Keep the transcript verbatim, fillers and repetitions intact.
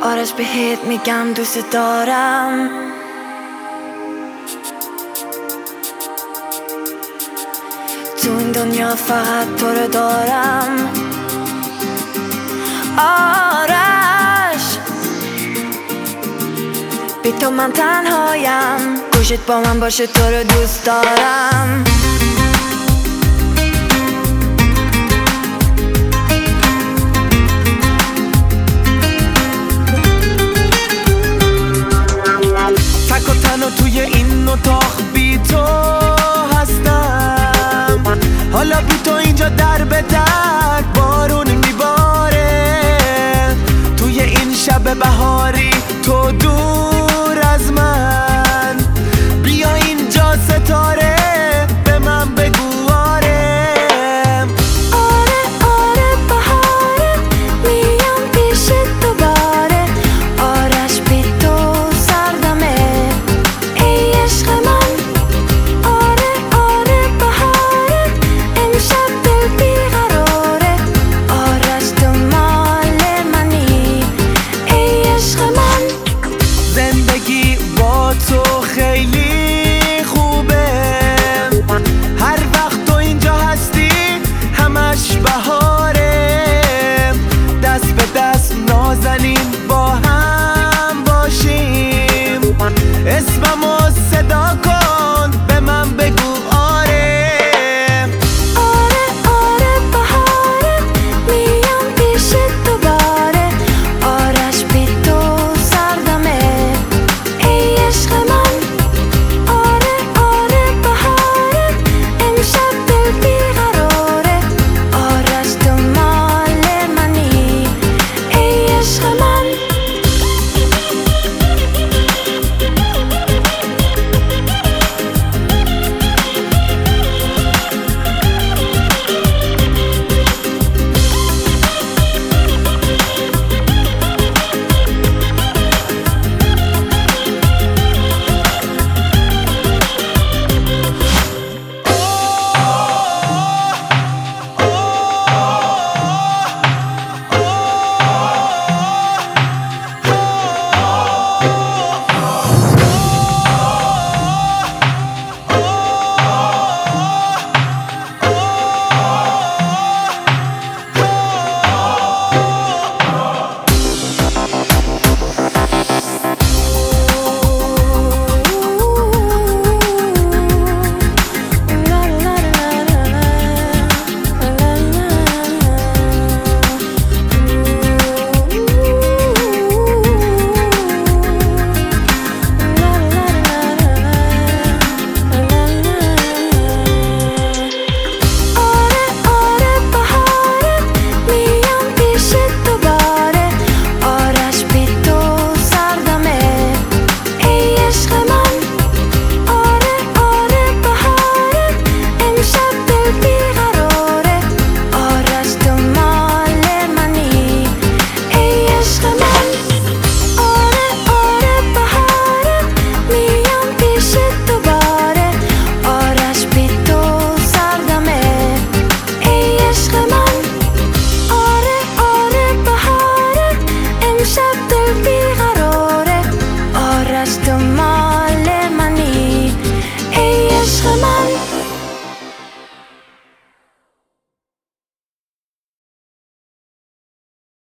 آرش بهت میگم دوست دارم، تو این دنیا فقط تو رو دارم. آرش بی تو من تنهایم، گوشت با من باشه تو رو دوست دارم. تک و تنها توی این اتاق بی تو هستم، حالا بی تو اینجا در به در بارون میباره، توی این شب بهار